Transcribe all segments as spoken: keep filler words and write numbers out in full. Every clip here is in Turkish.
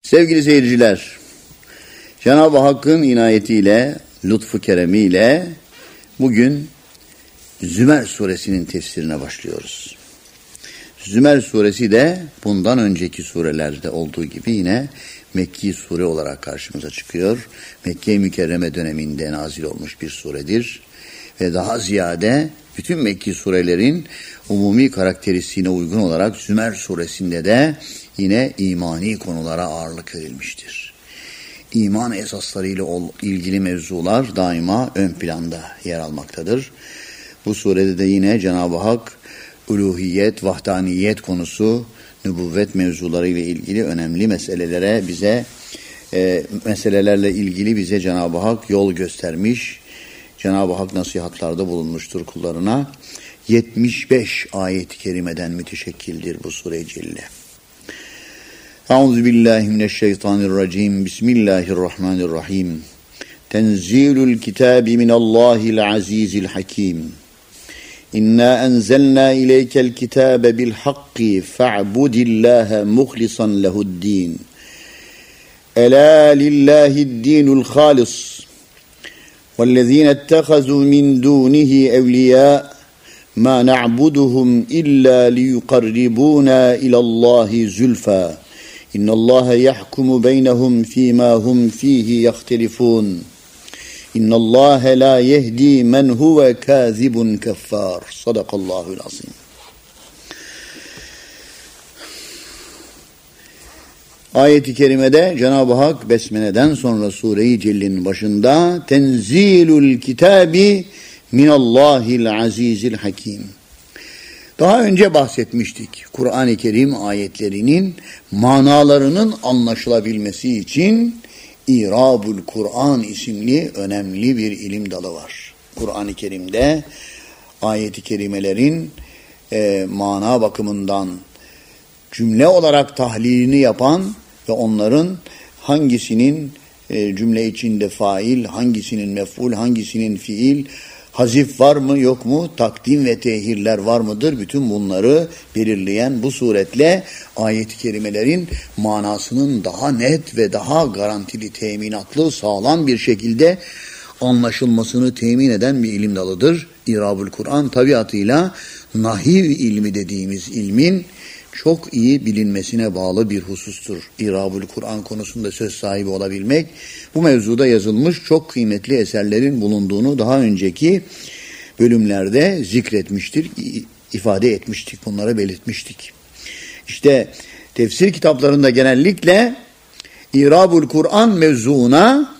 Sevgili seyirciler, Cenab-ı Hakk'ın inayetiyle, lütfu keremiyle bugün Zümer suresinin tefsirine başlıyoruz. Zümer suresi de bundan önceki surelerde olduğu gibi yine Mekki sure olarak karşımıza çıkıyor. Mekke-i Mükerreme döneminde nazil olmuş bir suredir. Ve daha ziyade bütün Mekki surelerin umumi karakteristiğine uygun olarak Zümer suresinde de yine imani konulara ağırlık verilmiştir. İman esaslarıyla ilgili mevzular daima ön planda yer almaktadır. Bu surede de yine Cenab-ı Hak uluhiyet, vahdaniyet konusu, nübüvvet mevzuları ile ilgili önemli meselelere bize e, meselelerle ilgili bize Cenab-ı Hak yol göstermiş. Cenab-ı Hak nasihatlarda bulunmuştur kullarına. yetmiş beş ayet-i kerimeden müteşekkildir bu sure-i celle. Euzubillahimineşşeytanirracim. Bismillahirrahmanirrahim. Tenzilul kitabi minallahil azizil hakim. İnna enzelna ileykel kitabe bil hakki fa'budillaha muhlisan lehu'd-din. Ela lillahi'd-dinul halis. وَالَّذ۪ينَ اتَّخَذُوا مِنْ دُونِهِ اَوْلِيَاءَ مَا نَعْبُدُهُمْ إِلَّا لِيُقَرِّبُونَا إِلَى اللّٰهِ زُلْفَى اِنَّ اللّٰهَ يَحْكُمُ بَيْنَهُمْ ف۪ي مَا هُمْ ف۪يهِ يَخْتَلِفُونَ اِنَّ اللّٰهَ لَا يَهْد۪ي مَنْ هُوَ كَاذِبٌ كَفَّارٌ Sadakallahul azim. Ayet-i kerimede Cenab-ı Hak Besmele'den sonra Sure-i Celle'nin başında Tenzilul kitabi minallahil azizil hakim. Daha önce bahsetmiştik. Kur'an-ı Kerim ayetlerinin manalarının anlaşılabilmesi için İrabul Kur'an isimli önemli bir ilim dalı var. Kur'an-ı Kerim'de ayet-i kerimelerin e, mana bakımından cümle olarak tahlilini yapan ve onların hangisinin e, cümle içinde fail, hangisinin mef'ul, hangisinin fiil, hazif var mı yok mu, takdim ve tehirler var mıdır? Bütün bunları belirleyen bu suretle ayet-i kerimelerin manasının daha net ve daha garantili, teminatlı, sağlam bir şekilde anlaşılmasını temin eden bir ilim dalıdır. İrabul Kur'an tabiatıyla nahiv ilmi dediğimiz ilmin çok iyi bilinmesine bağlı bir husustur. İrabul Kur'an konusunda söz sahibi olabilmek, bu mevzuda yazılmış çok kıymetli eserlerin bulunduğunu daha önceki bölümlerde zikretmiştir, ifade etmiştik, bunları belirtmiştik. İşte tefsir kitaplarında genellikle İrabul Kur'an mevzuuna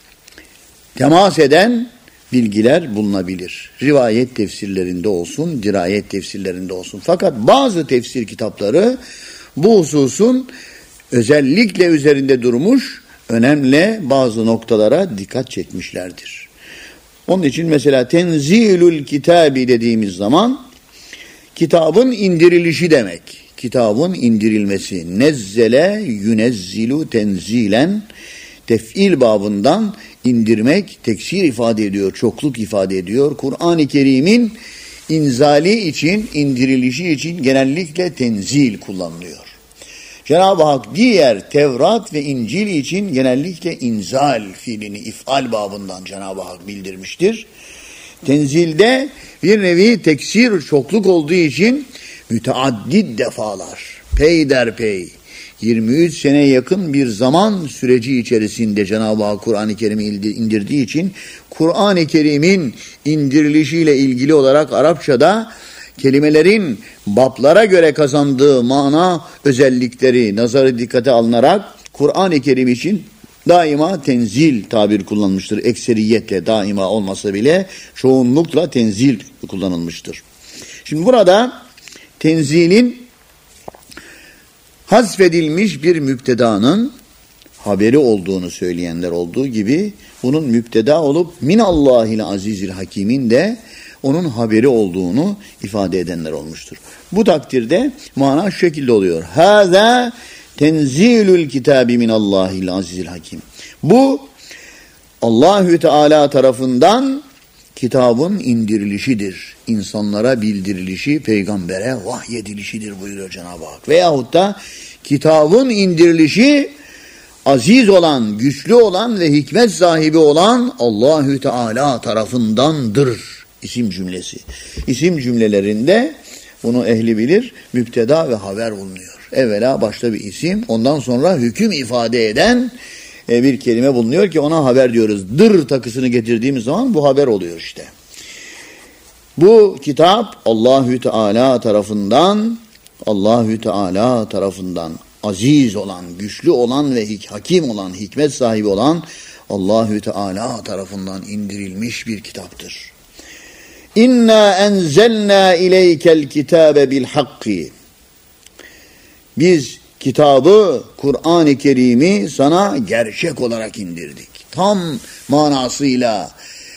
temas eden bilgiler bulunabilir. Rivayet tefsirlerinde olsun, dirayet tefsirlerinde olsun. Fakat bazı tefsir kitapları bu hususun özellikle üzerinde durmuş, önemli bazı noktalara dikkat çekmişlerdir. Onun için mesela tenzilul kitabi dediğimiz zaman kitabın indirilişi demek. Kitabın indirilmesi. Nezzele yunezzilu tenzilen, tef'il babından indirmek, teksir ifade ediyor, çokluk ifade ediyor. Kur'an-ı Kerim'in inzali için, indirilişi için genellikle tenzil kullanılıyor. Cenab-ı Hak diğer Tevrat ve İncil için genellikle inzal fiilini ifal babından Cenab-ı Hak bildirmiştir. Tenzilde bir nevi teksir, çokluk olduğu için müteaddit defalar, peyderpey, yirmi üç seneye yakın bir zaman süreci içerisinde Cenab-ı Hak Kur'an-ı Kerim'i indirdiği için Kur'an-ı Kerim'in indirilişiyle ilgili olarak Arapçada kelimelerin bablara göre kazandığı mana özellikleri nazarı dikkate alınarak Kur'an-ı Kerim için daima tenzil tabir kullanılmıştır. Ekseriyetle daima olmasa bile çoğunlukla tenzil kullanılmıştır. Şimdi burada tenzilin hasfedilmiş bir müptedanın haberi olduğunu söyleyenler olduğu gibi bunun müpteda olup minallahil azizil hakimin de onun haberi olduğunu ifade edenler olmuştur. Bu takdirde mana şu şekilde oluyor. Hâzâ tenzilül kitâbi minallahil azizil hakim. Bu Allahü Teala tarafından kitabın indirilişidir. İnsanlara bildirilişi, peygambere vahyedilişidir buyuruyor Cenab-ı Hak. Veyahut da kitabın indirilişi aziz olan, güçlü olan ve hikmet sahibi olan Allahü Teala tarafındandır. İsim cümlesi. İsim cümlelerinde bunu ehli bilir, müpteda ve haber bulunuyor. Evvela başta bir isim, ondan sonra hüküm ifade eden bir kelime bulunuyor ki ona haber diyoruz. Dır takısını getirdiğimiz zaman bu haber oluyor işte. Bu kitap Allahü Teala tarafından, Allahü Teala tarafından aziz olan, güçlü olan ve hakim olan, hikmet sahibi olan Allahü Teala tarafından indirilmiş bir kitaptır. İnna enzelna ileykel kitabe bil hakki. Biz kitabı, Kur'an-ı Kerim'i sana gerçek olarak indirdik. Tam manasıyla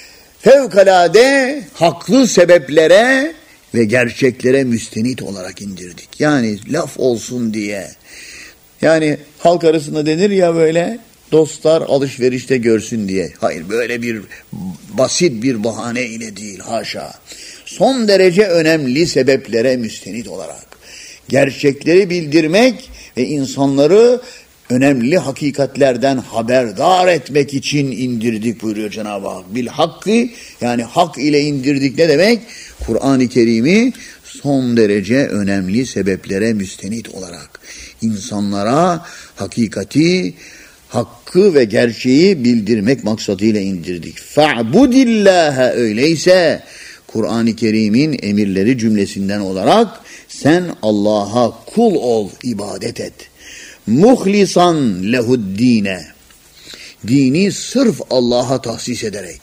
fevkalade haklı sebeplere ve gerçeklere müstenit olarak indirdik. Yani laf olsun diye. Yani halk arasında denir ya böyle, dostlar alışverişte görsün diye. Hayır, böyle bir basit bir bahane ile değil, haşa. Son derece önemli sebeplere müstenit olarak gerçekleri bildirmek ve insanları önemli hakikatlerden haberdar etmek için indirdik buyuruyor Cenab-ı Hak. Bil hakkı, yani hak ile indirdik ne demek? Kur'an-ı Kerim'i son derece önemli sebeplere müstenit olarak insanlara hakikati, hakkı ve gerçeği bildirmek maksadıyla indirdik. Fa'budillâhe, öyleyse Kur'an-ı Kerim'in emirleri cümlesinden olarak sen Allah'a kul ol, ibadet et. Muhlisan lehuddine, dini sırf Allah'a tahsis ederek,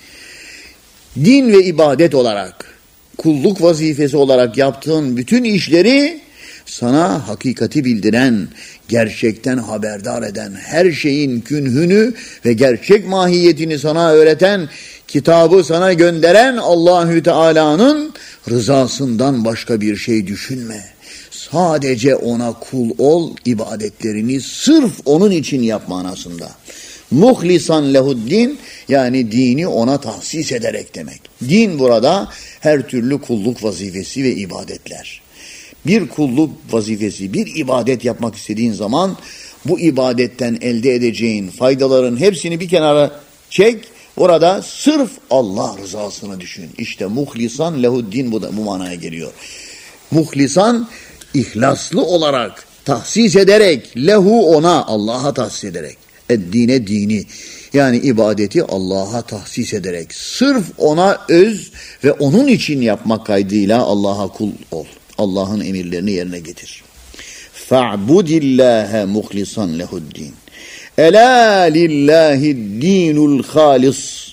din ve ibadet olarak, kulluk vazifesi olarak yaptığın bütün işleri sana hakikati bildiren, gerçekten haberdar eden, her şeyin künhünü ve gerçek mahiyetini sana öğreten, kitabı sana gönderen Allahü Teala'nın rızasından başka bir şey düşünme. Sadece ona kul ol, ibadetlerini sırf onun için yap manasında. Muhlisan lehuddin, yani dini ona tahsis ederek demek. Din burada her türlü kulluk vazifesi ve ibadetler. Bir kulluk vazifesi, bir ibadet yapmak istediğin zaman bu ibadetten elde edeceğin faydaların hepsini bir kenara çek. Orada sırf Allah rızasını düşün. İşte muhlisan lehuddin bu da bu manaya geliyor. Muhlisan, ihlaslı olarak, tahsis ederek, lehu ona, Allah'a tahsis ederek. Eddine dini, yani ibadeti Allah'a tahsis ederek, sırf ona öz ve onun için yapmak kaydıyla Allah'a kul ol. Allah'ın emirlerini yerine getir. Fa'budillâhe muhlisan lehuddin. Elâ lillâhi'd-dînul hâlis.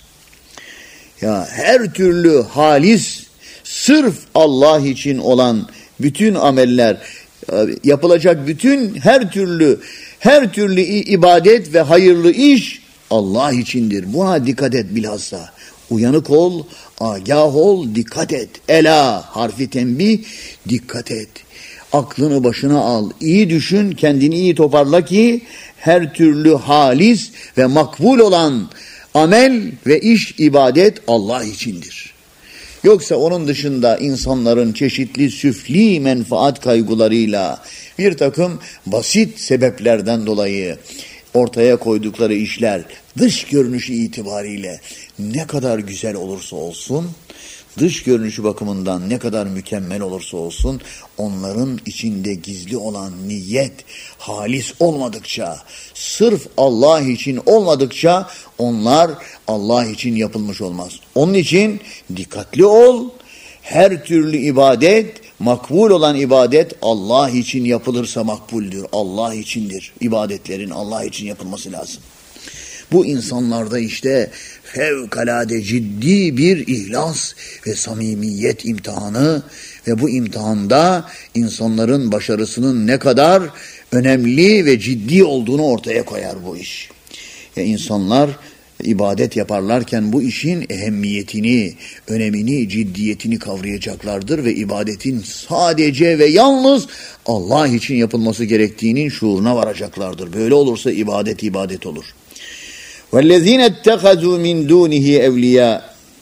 Ya her türlü halis, sırf Allah için olan bütün ameller, yapılacak bütün her türlü her türlü ibadet ve hayırlı iş Allah içindir. Buna dikkat et bilhassa. Uyanık ol, agah ol, dikkat et. Ela harfi tembih, dikkat et. Aklını başına al, iyi düşün, kendini iyi toparla ki her türlü halis ve makbul olan amel ve iş, ibadet Allah içindir. Yoksa onun dışında insanların çeşitli süfli menfaat kaygılarıyla bir takım basit sebeplerden dolayı ortaya koydukları işler dış görünüşü itibariyle ne kadar güzel olursa olsun, dış görünüşü bakımından ne kadar mükemmel olursa olsun, onların içinde gizli olan niyet halis olmadıkça, sırf Allah için olmadıkça onlar Allah için yapılmış olmaz. Onun için dikkatli ol, her türlü ibadet, makbul olan ibadet Allah için yapılırsa makbuldür, Allah içindir. İbadetlerin Allah için yapılması lazım. Bu insanlarda işte fevkalade ciddi bir ihlas ve samimiyet imtihanı ve bu imtihanda insanların başarısının ne kadar önemli ve ciddi olduğunu ortaya koyar bu iş. Ya insanlar ibadet yaparlarken bu işin ehemmiyetini, önemini, ciddiyetini kavrayacaklardır ve ibadetin sadece ve yalnız Allah için yapılması gerektiğinin şuuruna varacaklardır. Böyle olursa ibadet ibadet olur. وَالَّذ۪ينَ اتَّخَذُوا مِنْ دُونِهِ اَوْلِيَا.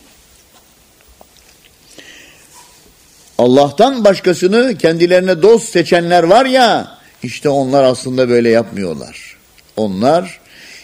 Allah'tan başkasını kendilerine dost seçenler var ya, işte onlar aslında böyle yapmıyorlar. Onlar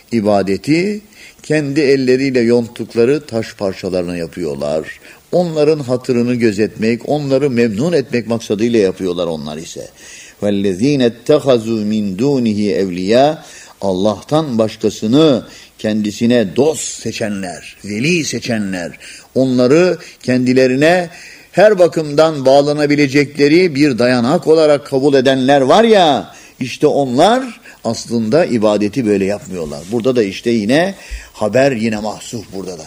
ibadeti kendi elleriyle yonttukları taş parçalarına yapıyorlar. Onların hatırını gözetmek, onları memnun etmek maksadıyla yapıyorlar onlar ise. وَالَّذ۪ينَ اتَّخَذُوا مِنْ دُونِهِ اَوْلِيَا Allah'tan başkasını kendisine dost seçenler, veli seçenler, onları kendilerine her bakımdan bağlanabilecekleri bir dayanak olarak kabul edenler var ya, işte onlar aslında ibadeti böyle yapmıyorlar. Burada da işte yine haber yine mahsuf burada da.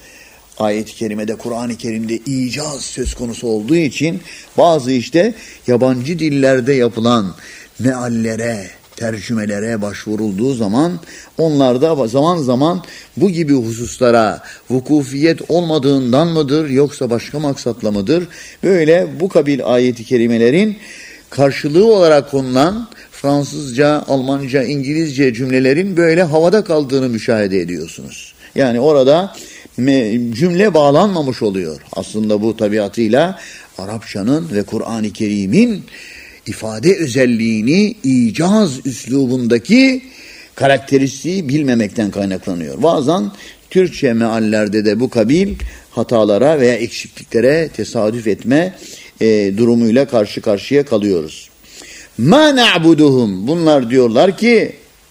Ayet-i kerimede, Kur'an-ı Kerim'de icaz söz konusu olduğu için bazı işte yabancı dillerde yapılan meallere, tercümelere başvurulduğu zaman onlarda zaman zaman bu gibi hususlara vukufiyet olmadığından mıdır yoksa başka maksatla mıdır? Böyle bu kabil ayet-i kerimelerin karşılığı olarak konulan Fransızca, Almanca, İngilizce cümlelerin böyle havada kaldığını müşahede ediyorsunuz. Yani orada cümle bağlanmamış oluyor. Aslında bu tabiatıyla Arapçanın ve Kur'an-ı Kerim'in ifade özelliğini icaz üslubundaki karakteristiği bilmemekten kaynaklanıyor. Bazen Türkçe meallerde de bu kabil hatalara veya eksikliklere tesadüf etme e, durumuyla karşı karşıya kalıyoruz. Ma na'buduhum, bunlar diyorlar ki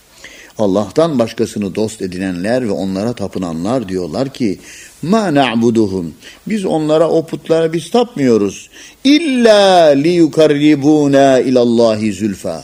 Allah'tan başkasını dost edinenler ve onlara tapınanlar diyorlar ki ma na'buduhum, biz onlara, o putlara biz tapmıyoruz. İlla liyukarribuna ilallahi zülfa,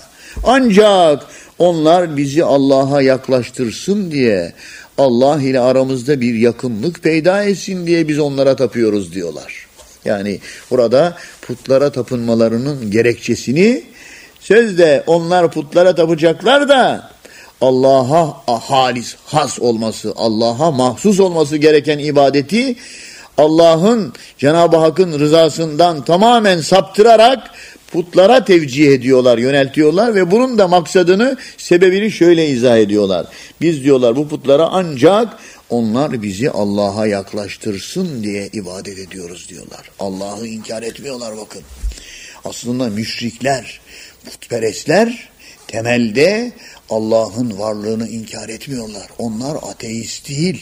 ancak onlar bizi Allah'a yaklaştırsın diye, Allah ile aramızda bir yakınlık peyda etsin diye biz onlara tapıyoruz diyorlar. Yani burada putlara tapınmalarının gerekçesini, sözde onlar putlara tapacaklar da Allah'a halis, has olması, Allah'a mahsus olması gereken ibadeti Allah'ın, Cenab-ı Hakk'ın rızasından tamamen saptırarak putlara tevcih ediyorlar, yöneltiyorlar ve bunun da maksadını, sebebini şöyle izah ediyorlar. Biz diyorlar bu putlara ancak onlar bizi Allah'a yaklaştırsın diye ibadet ediyoruz diyorlar. Allah'ı inkar etmiyorlar bakın. Aslında müşrikler, putperestler temelde Allah'ın varlığını inkar etmiyorlar. Onlar ateist değil.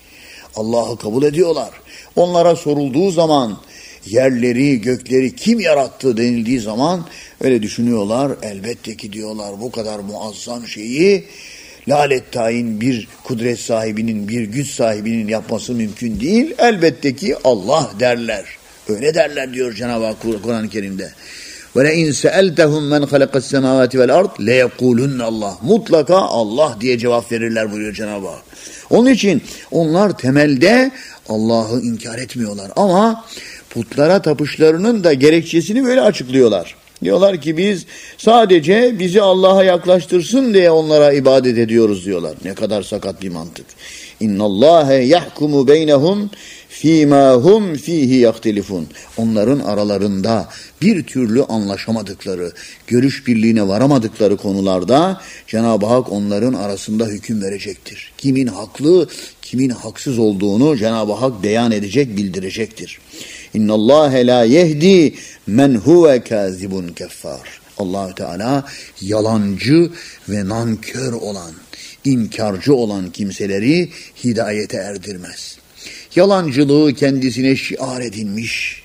Allah'ı kabul ediyorlar. Onlara sorulduğu zaman yerleri, gökleri kim yarattı denildiği zaman öyle düşünüyorlar. Elbette ki diyorlar bu kadar muazzam şeyi lalet tayin bir kudret sahibinin, bir güç sahibinin yapması mümkün değil. Elbette ki Allah derler. Öyle derler diyor Cenab-ı Hak Kur'an-ı Kerim'de. وَلَاِنْ سَأَلْتَهُمْ مَنْ خَلَقَ السَّمَاوَاتِ وَالْاَرْضِ لَيَقُولُنَّ Allah. Mutlaka Allah diye cevap verirler buyuruyor Cenab-ı Hak. Onun için onlar temelde Allah'ı inkar etmiyorlar ama putlara tapışlarının da gerekçesini böyle açıklıyorlar. Diyorlar ki biz sadece bizi Allah'a yaklaştırsın diye onlara ibadet ediyoruz diyorlar. Ne kadar sakat bir mantık. اِنَّ اللّٰهَ يَحْكُمُ بَيْنَهُمْ فîmâ hum fîhî yahtelifun. Onların aralarında bir türlü anlaşamadıkları, görüş birliğine varamadıkları konularda Cenab-ı Hak onların arasında hüküm verecektir. Kimin haklı, kimin haksız olduğunu Cenab-ı Hak beyan edecek, bildirecektir. İnnallâhe lâ yehdi men huve kâzibun keffâr. Allah-u Teala yalancı ve nankör olan, inkarcı olan kimseleri hidayete erdirmez. Yalancılığı kendisine şiar edinmiş,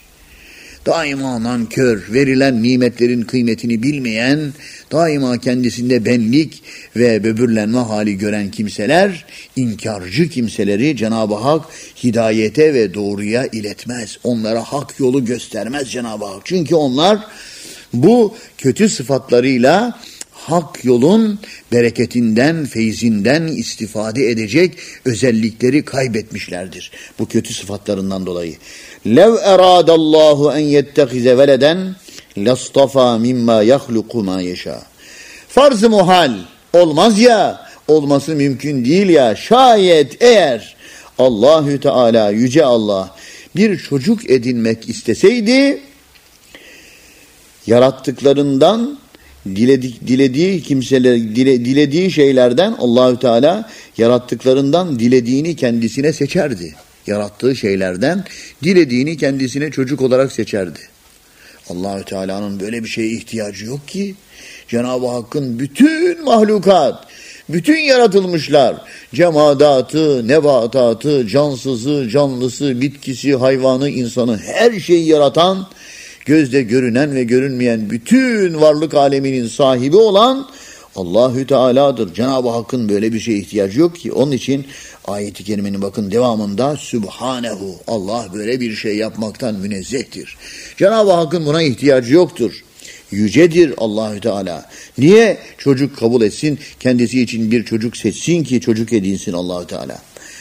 daima nankör, verilen nimetlerin kıymetini bilmeyen, daima kendisinde benlik ve böbürlenme hali gören kimseler, inkarcı kimseleri Cenab-ı Hak hidayete ve doğruya iletmez. Onlara hak yolu göstermez Cenab-ı Hak. Çünkü onlar bu kötü sıfatlarıyla hak yolun bereketinden, feyzinden istifade edecek özellikleri kaybetmişlerdir. Bu kötü sıfatlarından dolayı. لَوْ اَرَادَ اللّٰهُ اَنْ يَتَّخِذَ وَلَدًا لَاسْطَفَى مِمَّا يَخْلُقُ مَا يَشَاءُ. Farz-ı muhal olmaz ya, olması mümkün değil ya, şayet eğer Allahü Teala, Yüce Allah bir çocuk edinmek isteseydi, yarattıklarından Diledik, dilediği kimseler, dile, dilediği şeylerden Allahü Teala yarattıklarından dilediğini kendisine seçerdi. Yarattığı şeylerden dilediğini kendisine çocuk olarak seçerdi. Allahü Teala'nın böyle bir şeye ihtiyacı yok ki. Cenab-ı Hakk'ın bütün mahlukat, Bütün yaratılmışlar, cemadatı, nebatatı, cansızı, canlısı, bitkisi, hayvanı, insanı, her şeyi yaratan, gözde görünen ve görünmeyen bütün varlık aleminin sahibi olan Allahü Teala'dır. Cenab-ı Hakk'ın böyle bir şeye ihtiyacı yok ki. Onun için ayet-i kerimenin bakın devamında Sübhanehu, Allah böyle bir şey yapmaktan münezzehtir. Cenab-ı Hakk'ın buna ihtiyacı yoktur. Yücedir Allahü Teala. Niye çocuk kabul etsin? Kendisi için bir çocuk seçsin ki çocuk edinsin Allahü Teala.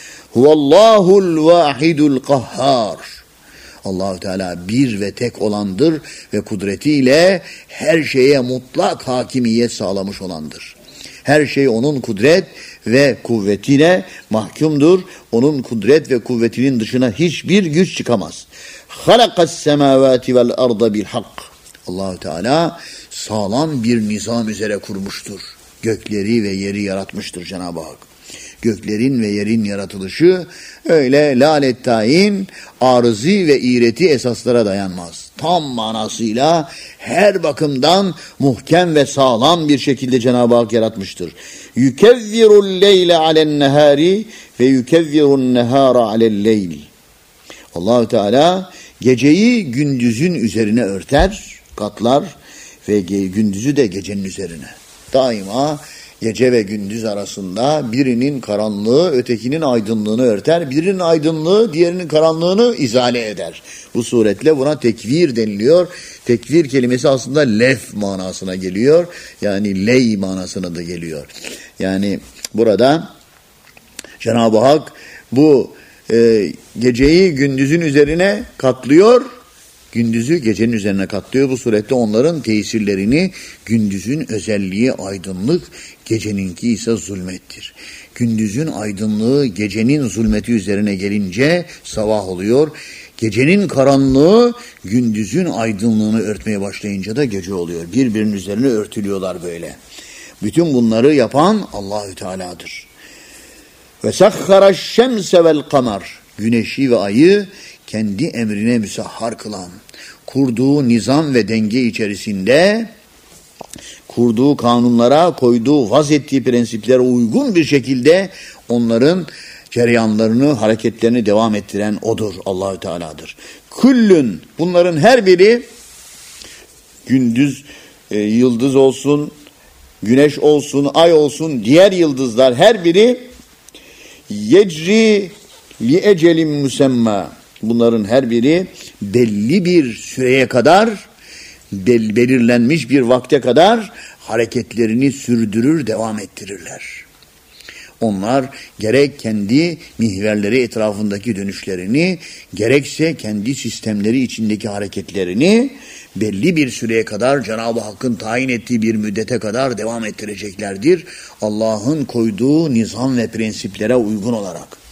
Huvallahul vahidul kahhar. Allahü Teala bir ve tek olandır ve kudretiyle her şeye mutlak hakimiyet sağlamış olandır. Her şey onun kudret ve kuvvetine mahkumdur. Onun kudret ve kuvvetinin dışına hiçbir güç çıkamaz. Halakas semavati vel arda bil hak. Allahü Teala sağlam bir nizam üzere kurmuştur. Gökleri ve yeri yaratmıştır Cenab-ı Hak. Göklerin ve yerin yaratılışı öyle lalettayin, arızi ve iğreti esaslara dayanmaz. Tam manasıyla her bakımdan muhkem ve sağlam bir şekilde Cenab-ı Hak yaratmıştır. Yukevvirul leyle alen nehari ve yukevvirun nehara alel leyl. Allahü Teala geceyi gündüzün üzerine örter, katlar ve gündüzü de gecenin üzerine. Daima gece ve gündüz arasında birinin karanlığı ötekinin aydınlığını örter, birinin aydınlığı diğerinin karanlığını izale eder. Bu suretle buna tekvir deniliyor. Tekvir kelimesi aslında lef manasına geliyor. Yani ley manasına da geliyor. Yani burada Cenab-ı Hak bu e, geceyi gündüzün üzerine katlıyor, gündüzü gecenin üzerine katlıyor. Bu surette onların tesirlerini, gündüzün özelliği aydınlık, geceninki ise zulmettir. Gündüzün aydınlığı gecenin zulmeti üzerine gelince sabah oluyor. Gecenin karanlığı gündüzün aydınlığını örtmeye başlayınca da gece oluyor. Birbirinin üzerine örtülüyorlar böyle. Bütün bunları yapan Allahü Teala'dır. Ve sahhara şemse vel kamer. Güneşi ve ayı kendi emrine müsahhar kılan, kurduğu nizam ve denge içerisinde, kurduğu kanunlara, koyduğu, vaz ettiği prensiplere uygun bir şekilde onların cereyanlarını, hareketlerini devam ettiren O'dur, Allahü Teala'dır. Kullun, bunların her biri, gündüz, e, yıldız olsun, güneş olsun, ay olsun, diğer yıldızlar her biri, yecri li ecelin musemma. Bunların her biri belli bir süreye kadar, bel- belirlenmiş bir vakte kadar hareketlerini sürdürür, devam ettirirler. Onlar gerek kendi mihverleri etrafındaki dönüşlerini, gerekse kendi sistemleri içindeki hareketlerini belli bir süreye kadar, Cenab-ı Hakk'ın tayin ettiği bir müddete kadar devam ettireceklerdir. Allah'ın koyduğu nizam ve prensiplere uygun olarak.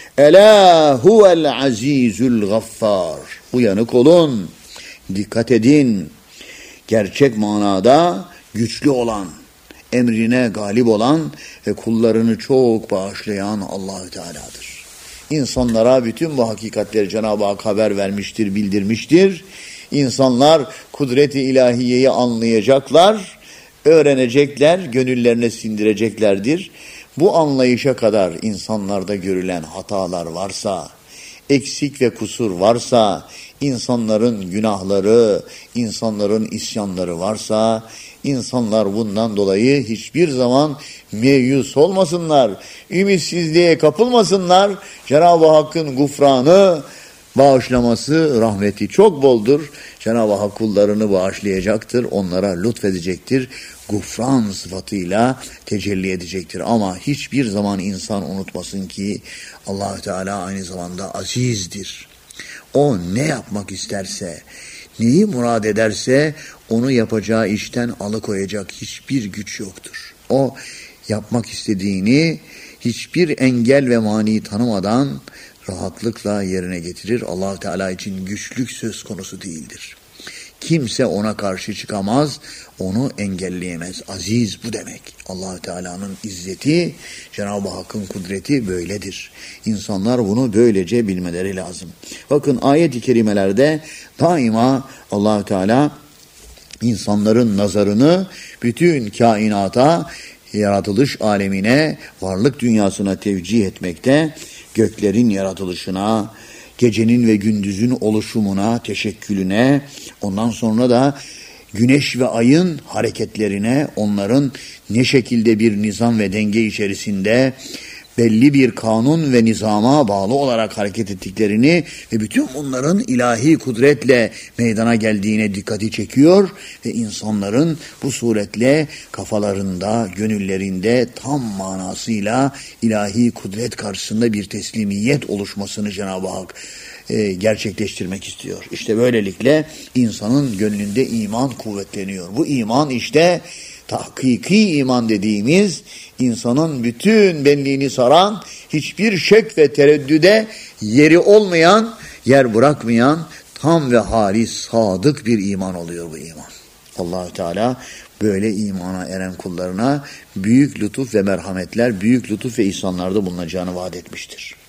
Ela huvel azizul gaffar. Uyanık olun, dikkat edin. Gerçek manada güçlü olan, emrine galip olan ve kullarını çok bağışlayan Allahü Teala'dır. İnsanlara bütün bu hakikatleri Cenab-ı Hak haber vermiştir, bildirmiştir. İnsanlar kudret-i ilahiyeyi anlayacaklar, öğrenecekler, gönüllerine sindireceklerdir. Bu anlayışa kadar insanlarda görülen hatalar varsa, eksik ve kusur varsa, insanların günahları, insanların isyanları varsa, insanlar bundan dolayı hiçbir zaman meyus olmasınlar, ümitsizliğe kapılmasınlar. Cenab-ı Hakk'ın gufranı, bağışlaması, rahmeti çok boldur. Cenab-ı Hak kullarını bağışlayacaktır, onlara lütfedecektir, gufran sıfatıyla tecelli edecektir. Ama hiçbir zaman insan unutmasın ki Allah-u Teala aynı zamanda azizdir. O ne yapmak isterse, neyi murad ederse onu yapacağı işten alıkoyacak hiçbir güç yoktur. O yapmak istediğini hiçbir engel ve mani tanımadan rahatlıkla yerine getirir. Allah-u Teala için güçlük söz konusu değildir. Kimse ona karşı çıkamaz, onu engelleyemez. Aziz bu demek. Allah-u Teala'nın izzeti, Cenab-ı Hakk'ın kudreti böyledir. İnsanlar bunu böylece bilmeleri lazım. Bakın ayet-i kerimelerde daima Allah-u Teala insanların nazarını bütün kainata, yaratılış alemine, varlık dünyasına tevcih etmekte, göklerin yaratılışına, gecenin ve gündüzün oluşumuna, teşekkülüne, ondan sonra da güneş ve ayın hareketlerine, onların ne şekilde bir nizam ve denge içerisinde belli bir kanun ve nizama bağlı olarak hareket ettiklerini ve bütün bunların ilahi kudretle meydana geldiğine dikkati çekiyor ve insanların bu suretle kafalarında, gönüllerinde tam manasıyla ilahi kudret karşısında bir teslimiyet oluşmasını Cenab-ı Hak e, gerçekleştirmek istiyor. İşte böylelikle insanın gönlünde iman kuvvetleniyor. Bu iman işte tahkiki iman dediğimiz, insanın bütün benliğini saran, hiçbir şek ve tereddüde yeri olmayan, yer bırakmayan, tam ve halis, sadık bir iman oluyor bu iman. Allah-u Teala böyle imana eren kullarına büyük lütuf ve merhametler, büyük lütuf ve ihsanlarda bulunacağını vaat etmiştir.